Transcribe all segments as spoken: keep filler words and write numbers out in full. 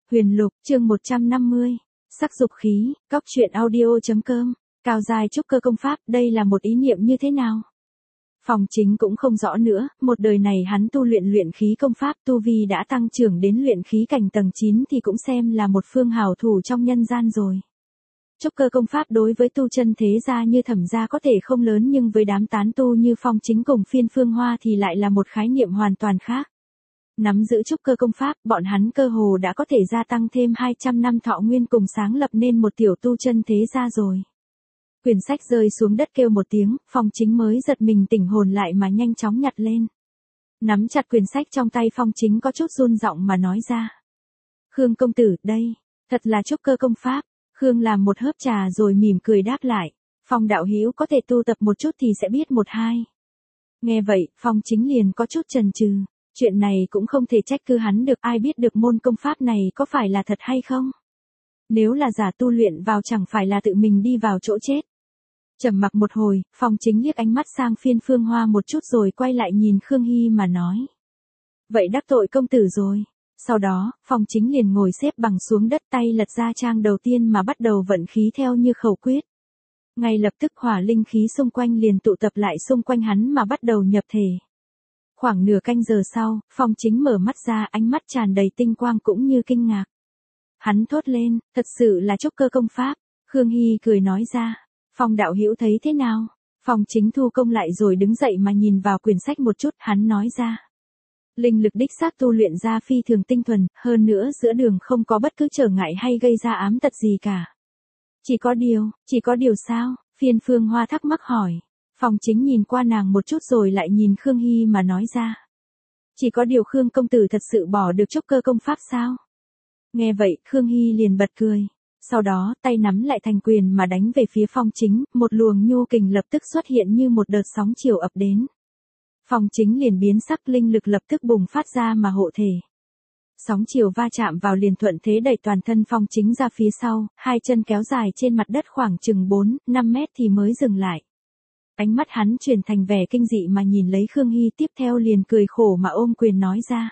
Huyền Lục, chương một trăm năm mươi. Sắc dục khí, cóc truyện audio.com. Cao giai trúc cơ công pháp, đây là một ý niệm như thế nào? Phòng Chính cũng không rõ nữa, một đời này hắn tu luyện luyện khí công pháp, tu vi đã tăng trưởng đến luyện khí cảnh tầng chín thì cũng xem là một phương hào thủ trong nhân gian rồi. Trúc cơ công pháp đối với tu chân thế gia như Thẩm gia có thể không lớn, nhưng với đám tán tu như Phong Chính cùng Phiên Phương Hoa thì lại là một khái niệm hoàn toàn khác. Nắm giữ trúc cơ công pháp, bọn hắn cơ hồ đã có thể gia tăng thêm hai trăm năm thọ nguyên cùng sáng lập nên một tiểu tu chân thế gia rồi. Quyển sách rơi xuống đất kêu một tiếng, Phong Chính mới giật mình tỉnh hồn lại mà nhanh chóng nhặt lên. Nắm chặt quyển sách trong tay, Phong Chính có chút run giọng mà nói ra. Khương công tử, đây, thật là trúc cơ công pháp. Khương làm một hớp trà rồi mỉm cười đáp lại. Phong đạo hữu có thể tu tập một chút thì sẽ biết một hai. Nghe vậy, Phong Chính liền có chút chần chừ. Chuyện này cũng không thể trách cứ hắn được, ai biết được môn công pháp này có phải là thật hay không. Nếu là giả tu luyện vào chẳng phải là tự mình đi vào chỗ chết. Trầm mặc một hồi, Phong Chính liếc ánh mắt sang Phiên Phương Hoa một chút rồi quay lại nhìn Khương Hy mà nói. Vậy đắc tội công tử rồi. Sau đó, Phong Chính liền ngồi xếp bằng xuống đất, tay lật ra trang đầu tiên mà bắt đầu vận khí theo như khẩu quyết. Ngay lập tức hỏa linh khí xung quanh liền tụ tập lại xung quanh hắn mà bắt đầu nhập thể. Khoảng nửa canh giờ sau, Phong Chính mở mắt ra, ánh mắt tràn đầy tinh quang cũng như kinh ngạc. Hắn thốt lên, thật sự là trúc cơ công pháp. Khương Hy cười nói ra, Phong đạo hữu thấy thế nào? Phong Chính thu công lại rồi đứng dậy mà nhìn vào quyển sách một chút, hắn nói ra. Linh lực đích xác tu luyện ra phi thường tinh thuần, hơn nữa giữa đường không có bất cứ trở ngại hay gây ra ám tật gì cả. Chỉ có điều, chỉ có điều sao? Phiên Phương Hoa thắc mắc hỏi. Phong Chính nhìn qua nàng một chút rồi lại nhìn Khương Hy mà nói ra. Chỉ có điều Khương công tử thật sự bỏ được trúc cơ công pháp sao? Nghe vậy, Khương Hy liền bật cười. Sau đó, tay nắm lại thành quyền mà đánh về phía Phong Chính, một luồng nhu kình lập tức xuất hiện như một đợt sóng chiều ập đến. Phong Chính liền biến sắc, linh lực lập tức bùng phát ra mà hộ thể. Sóng chiều va chạm vào liền thuận thế đẩy toàn thân Phong Chính ra phía sau, hai chân kéo dài trên mặt đất khoảng chừng bốn, năm mét thì mới dừng lại. Ánh mắt hắn chuyển thành vẻ kinh dị mà nhìn lấy Khương Hy, tiếp theo liền cười khổ mà ôm quyền nói ra.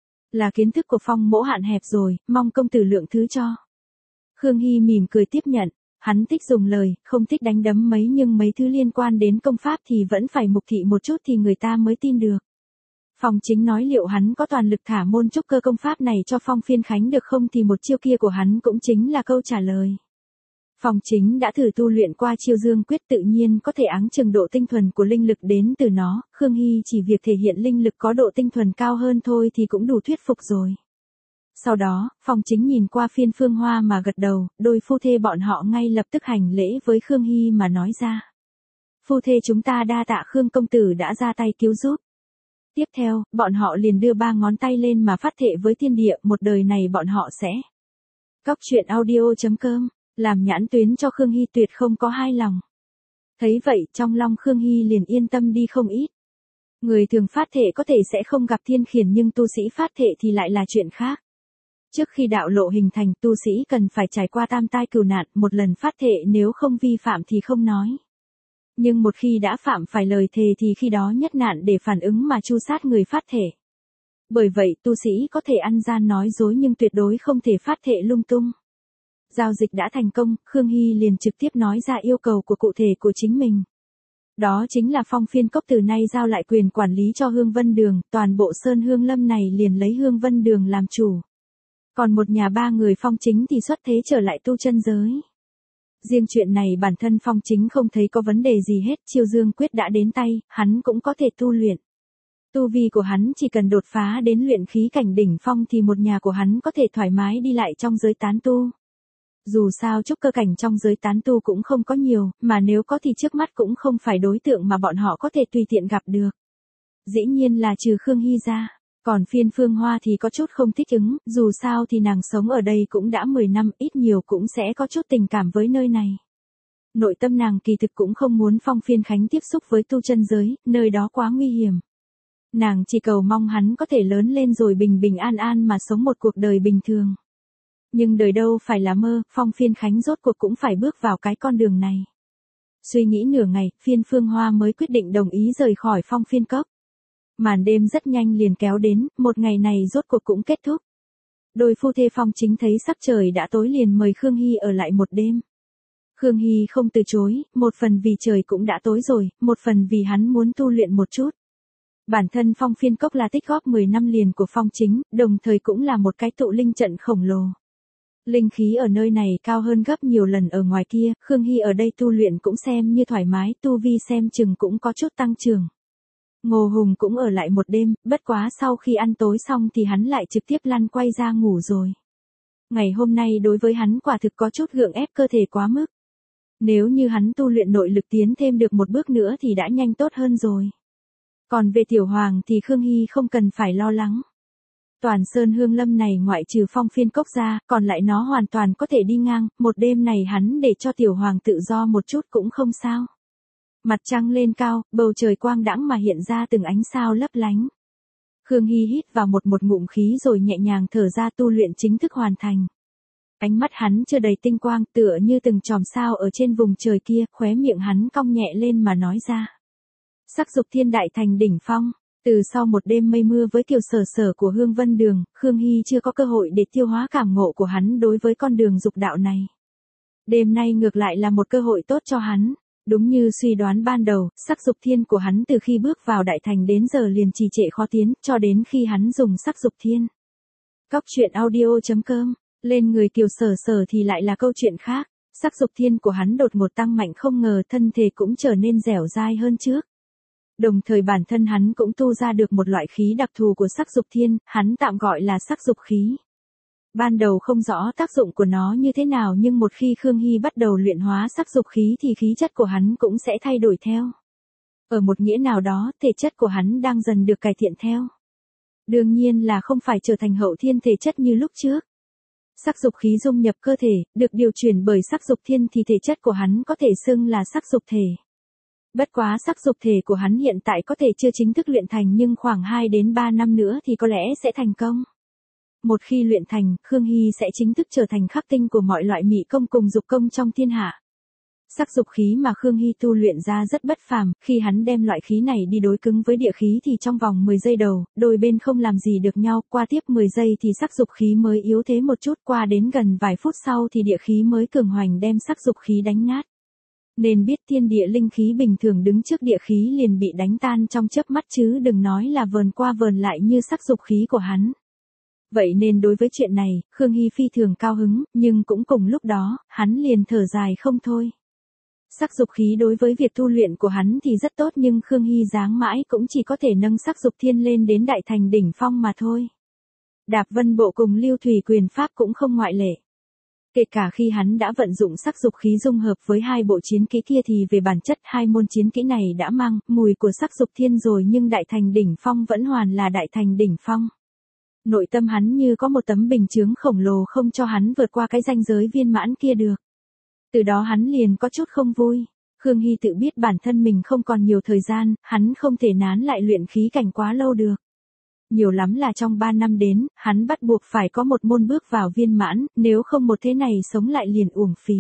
Là kiến thức của Phong mỗ hạn hẹp rồi, mong công tử lượng thứ cho. Khương Hy mỉm cười tiếp nhận, hắn thích dùng lời, không thích đánh đấm mấy, nhưng mấy thứ liên quan đến công pháp thì vẫn phải mục thị một chút thì người ta mới tin được. Phong Chính nói liệu hắn có toàn lực thả môn trúc cơ công pháp này cho Phong Phiên Khánh được không thì một chiêu kia của hắn cũng chính là câu trả lời. Phong Chính đã thử tu luyện qua chiêu dương quyết, tự nhiên có thể áng chừng độ tinh thuần của linh lực đến từ nó, Khương Hy chỉ việc thể hiện linh lực có độ tinh thuần cao hơn thôi thì cũng đủ thuyết phục rồi. Sau đó, Phong Chính nhìn qua Phiên Phương Hoa mà gật đầu, đôi phu thê bọn họ ngay lập tức hành lễ với Khương Hy mà nói ra. Phu thê chúng ta đa tạ Khương công tử đã ra tay cứu giúp. Tiếp theo, bọn họ liền đưa ba ngón tay lên mà phát thệ với thiên địa, một đời này bọn họ sẽ. Cóc truyện audio.com, làm nhãn tuyến cho Khương Hy tuyệt không có hai lòng. Thấy vậy, trong lòng Khương Hy liền yên tâm đi không ít. Người thường phát thệ có thể sẽ không gặp thiên khiển, nhưng tu sĩ phát thệ thì lại là chuyện khác. Trước khi đạo lộ hình thành, tu sĩ cần phải trải qua tam tai cửu nạn, một lần phát thệ nếu không vi phạm thì không nói. Nhưng một khi đã phạm phải lời thề thì khi đó nhất nạn để phản ứng mà tru sát người phát thệ. Bởi vậy, tu sĩ có thể ăn gian nói dối nhưng tuyệt đối không thể phát thệ lung tung. Giao dịch đã thành công, Khương Hy liền trực tiếp nói ra yêu cầu của cụ thể của chính mình. Đó chính là Phong Phiên Cốc từ nay giao lại quyền quản lý cho Hương Vân Đường, toàn bộ Sơn Hương Lâm này liền lấy Hương Vân Đường làm chủ. Còn một nhà ba người Phong Chính thì xuất thế trở lại tu chân giới. Riêng chuyện này bản thân Phong Chính không thấy có vấn đề gì hết, chiêu dương quyết đã đến tay, hắn cũng có thể tu luyện. Tu vi của hắn chỉ cần đột phá đến luyện khí cảnh đỉnh phong thì một nhà của hắn có thể thoải mái đi lại trong giới tán tu. Dù sao trúc cơ cảnh trong giới tán tu cũng không có nhiều, mà nếu có thì trước mắt cũng không phải đối tượng mà bọn họ có thể tùy tiện gặp được. Dĩ nhiên là trừ Khương Hy ra. Còn Phiên Phương Hoa thì có chút không thích ứng, dù sao thì nàng sống ở đây cũng đã mười năm, ít nhiều cũng sẽ có chút tình cảm với nơi này. Nội tâm nàng kỳ thực cũng không muốn Phong Phiên Khánh tiếp xúc với tu chân giới, nơi đó quá nguy hiểm. Nàng chỉ cầu mong hắn có thể lớn lên rồi bình bình an an mà sống một cuộc đời bình thường. Nhưng đời đâu phải là mơ, Phong Phiên Khánh rốt cuộc cũng phải bước vào cái con đường này. Suy nghĩ nửa ngày, Phiên Phương Hoa mới quyết định đồng ý rời khỏi Phong Phiên Cốc. Màn đêm rất nhanh liền kéo đến, một ngày này rốt cuộc cũng kết thúc. Đôi phu thê Phong Chính thấy sắc trời đã tối liền mời Khương Hy ở lại một đêm. Khương Hy không từ chối, một phần vì trời cũng đã tối rồi, một phần vì hắn muốn tu luyện một chút. Bản thân Phong Phiên Cốc là tích góp mười năm liền của Phong Chính, đồng thời cũng là một cái tụ linh trận khổng lồ. Linh khí ở nơi này cao hơn gấp nhiều lần ở ngoài kia, Khương Hy ở đây tu luyện cũng xem như thoải mái, tu vi xem chừng cũng có chút tăng trưởng. Ngô Hùng cũng ở lại một đêm, bất quá sau khi ăn tối xong thì hắn lại trực tiếp lăn quay ra ngủ rồi. Ngày hôm nay đối với hắn quả thực có chút gượng ép cơ thể quá mức. Nếu như hắn tu luyện nội lực tiến thêm được một bước nữa thì đã nhanh tốt hơn rồi. Còn về Tiểu Hoàng thì Khương Hy không cần phải lo lắng. Toàn Sơn Hương Lâm này ngoại trừ Phong Phiên Cốc ra, còn lại nó hoàn toàn có thể đi ngang, một đêm này hắn để cho Tiểu Hoàng tự do một chút cũng không sao. Mặt trăng lên cao, bầu trời quang đãng mà hiện ra từng ánh sao lấp lánh. Khương Hy hít vào một một ngụm khí rồi nhẹ nhàng thở ra, tu luyện chính thức hoàn thành. Ánh mắt hắn chưa đầy tinh quang, tựa như từng chòm sao ở trên vùng trời kia, khóe miệng hắn cong nhẹ lên mà nói ra. Sắc dục thiên đại thành đỉnh phong. Từ sau một đêm mây mưa với Kiều Sở Sở của Hương Vân Đường, Khương Hy chưa có cơ hội để tiêu hóa cảm ngộ của hắn đối với con đường dục đạo này. Đêm nay ngược lại là một cơ hội tốt cho hắn. Đúng như suy đoán ban đầu, sắc dục thiên của hắn từ khi bước vào đại thành đến giờ liền trì trệ khó tiến, cho đến khi hắn dùng sắc dục thiên. Cóc truyện audio chấm com, lên người Kiều Sở Sở thì lại là câu chuyện khác. Sắc dục thiên của hắn đột ngột tăng mạnh, không ngờ thân thể cũng trở nên dẻo dai hơn trước. Đồng thời bản thân hắn cũng tu ra được một loại khí đặc thù của sắc dục thiên, hắn tạm gọi là sắc dục khí. Ban đầu không rõ tác dụng của nó như thế nào, nhưng một khi Khương Hy bắt đầu luyện hóa sắc dục khí thì khí chất của hắn cũng sẽ thay đổi theo. Ở một nghĩa nào đó, thể chất của hắn đang dần được cải thiện theo. Đương nhiên là không phải trở thành hậu thiên thể chất như lúc trước. Sắc dục khí dung nhập cơ thể, được điều chuyển bởi sắc dục thiên thì thể chất của hắn có thể xưng là sắc dục thể. Bất quá sắc dục thể của hắn hiện tại có thể chưa chính thức luyện thành, nhưng khoảng hai đến ba năm nữa thì có lẽ sẽ thành công. Một khi luyện thành, Khương Hy sẽ chính thức trở thành khắc tinh của mọi loại mỹ công cùng dục công trong thiên hạ. Sắc dục khí mà Khương Hy tu luyện ra rất bất phàm, khi hắn đem loại khí này đi đối cứng với địa khí thì trong vòng mười giây đầu, đôi bên không làm gì được nhau, qua tiếp mười giây thì sắc dục khí mới yếu thế một chút, qua đến gần vài phút sau thì địa khí mới cường hoành đem sắc dục khí đánh nát. Nên biết thiên địa linh khí bình thường đứng trước địa khí liền bị đánh tan trong chớp mắt, chứ đừng nói là vờn qua vờn lại như sắc dục khí của hắn. Vậy nên đối với chuyện này, Khương Hy phi thường cao hứng, nhưng cũng cùng lúc đó, hắn liền thở dài không thôi. Sắc dục khí đối với việc tu luyện của hắn thì rất tốt, nhưng Khương Hy dáng mãi cũng chỉ có thể nâng sắc dục thiên lên đến đại thành đỉnh phong mà thôi. Đạp Vân Bộ cùng Lưu Thủy Quyền Pháp cũng không ngoại lệ. Kể cả khi hắn đã vận dụng sắc dục khí dung hợp với hai bộ chiến kỹ kia thì về bản chất hai môn chiến kỹ này đã mang mùi của sắc dục thiên rồi, nhưng đại thành đỉnh phong vẫn hoàn là đại thành đỉnh phong. Nội tâm hắn như có một tấm bình chướng khổng lồ không cho hắn vượt qua cái ranh giới viên mãn kia được. Từ đó hắn liền có chút không vui. Khương Hy tự biết bản thân mình không còn nhiều thời gian, hắn không thể nán lại luyện khí cảnh quá lâu được. Nhiều lắm là trong ba năm đến, hắn bắt buộc phải có một môn bước vào viên mãn, nếu không một thế này sống lại liền uổng phí.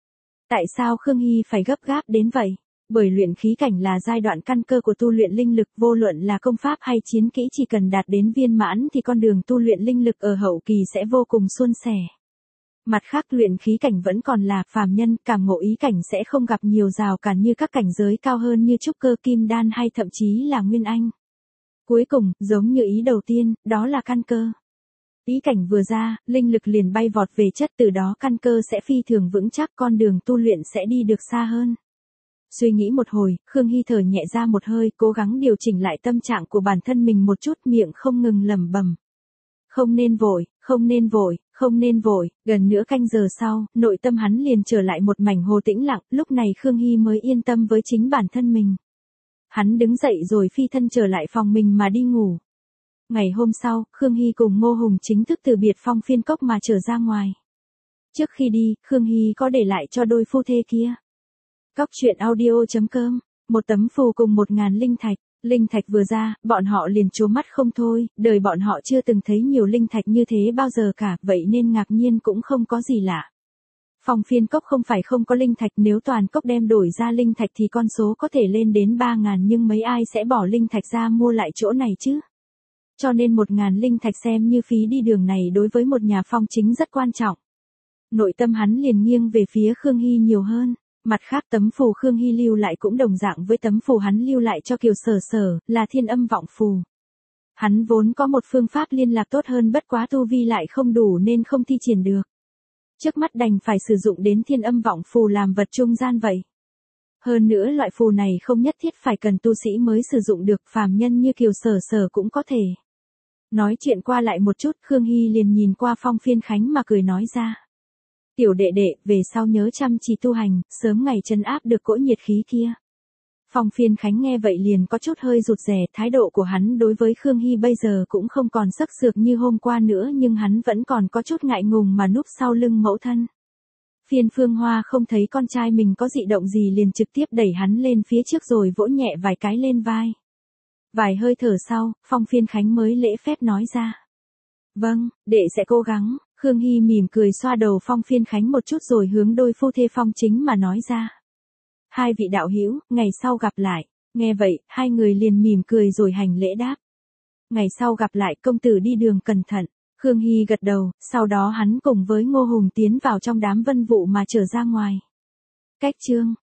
Tại sao Khương Hy phải gấp gáp đến vậy? Bởi luyện khí cảnh là giai đoạn căn cơ của tu luyện linh lực, vô luận là công pháp hay chiến kỹ chỉ cần đạt đến viên mãn thì con đường tu luyện linh lực ở hậu kỳ sẽ vô cùng suôn sẻ. Mặt khác luyện khí cảnh vẫn còn là phàm nhân, cảm ngộ ý cảnh sẽ không gặp nhiều rào cản như các cảnh giới cao hơn như trúc cơ, kim đan hay thậm chí là nguyên anh. Cuối cùng, giống như ý đầu tiên, đó là căn cơ. Ý cảnh vừa ra, linh lực liền bay vọt về chất, từ đó căn cơ sẽ phi thường vững chắc, con đường tu luyện sẽ đi được xa hơn. Suy nghĩ một hồi, Khương Hy thở nhẹ ra một hơi, cố gắng điều chỉnh lại tâm trạng của bản thân mình một chút, miệng không ngừng lẩm bẩm. Không nên vội, không nên vội, không nên vội. Gần nửa canh giờ sau, nội tâm hắn liền trở lại một mảnh hồ tĩnh lặng, lúc này Khương Hy mới yên tâm với chính bản thân mình. Hắn đứng dậy rồi phi thân trở lại phòng mình mà đi ngủ. Ngày hôm sau, Khương Hy cùng Ngô Hùng chính thức từ biệt Phong Phiên Cốc mà trở ra ngoài. Trước khi đi, Khương Hy có để lại cho đôi phu thê kia. Cóc truyện audio chấm com, một tấm phù cùng một ngàn linh thạch. Linh thạch vừa ra, bọn họ liền trố mắt không thôi, đời bọn họ chưa từng thấy nhiều linh thạch như thế bao giờ cả, vậy nên ngạc nhiên cũng không có gì lạ. Phong Phiên Cốc không phải không có linh thạch, nếu toàn cốc đem đổi ra linh thạch thì con số có thể lên đến ba ngàn, nhưng mấy ai sẽ bỏ linh thạch ra mua lại chỗ này chứ? cho nên một ngàn linh thạch xem như phí đi đường này đối với một nhà phong chính rất quan trọng. Nội tâm hắn liền nghiêng về phía Khương Hy nhiều hơn. Mặt khác tấm phù Khương Hy lưu lại cũng đồng dạng với tấm phù hắn lưu lại cho Kiều Sở Sở, là thiên âm vọng phù. Hắn vốn có một phương pháp liên lạc tốt hơn, bất quá tu vi lại không đủ nên không thi triển được. Trước mắt đành phải sử dụng đến thiên âm vọng phù làm vật trung gian vậy. Hơn nữa loại phù này không nhất thiết phải cần tu sĩ mới sử dụng được, phàm nhân như Kiều Sở Sở cũng có thể. Nói chuyện qua lại một chút, Khương Hy liền nhìn qua Phong Phiên Khánh mà cười nói ra. Tiểu đệ đệ, về sau nhớ chăm chỉ tu hành, sớm ngày trấn áp được cỗ nhiệt khí kia. Phong Phiên Khánh nghe vậy liền có chút hơi rụt rè, thái độ của hắn đối với Khương Hy bây giờ cũng không còn sắc sược như hôm qua nữa, nhưng hắn vẫn còn có chút ngại ngùng mà núp sau lưng mẫu thân. Phiên Phương Hoa không thấy con trai mình có dị động gì liền trực tiếp đẩy hắn lên phía trước rồi vỗ nhẹ vài cái lên vai. Vài hơi thở sau, Phong Phiên Khánh mới lễ phép nói ra. Vâng, đệ sẽ cố gắng. Khương Hy mỉm cười xoa đầu Phong Phiên Khánh một chút rồi hướng đôi phu thê Phong Chính mà nói ra. Hai vị đạo hữu, ngày sau gặp lại. Nghe vậy, hai người liền mỉm cười rồi hành lễ đáp. Ngày sau gặp lại, công tử đi đường cẩn thận. Khương Hy gật đầu, sau đó hắn cùng với Ngô Hùng tiến vào trong đám vân vụ mà trở ra ngoài. Cách chương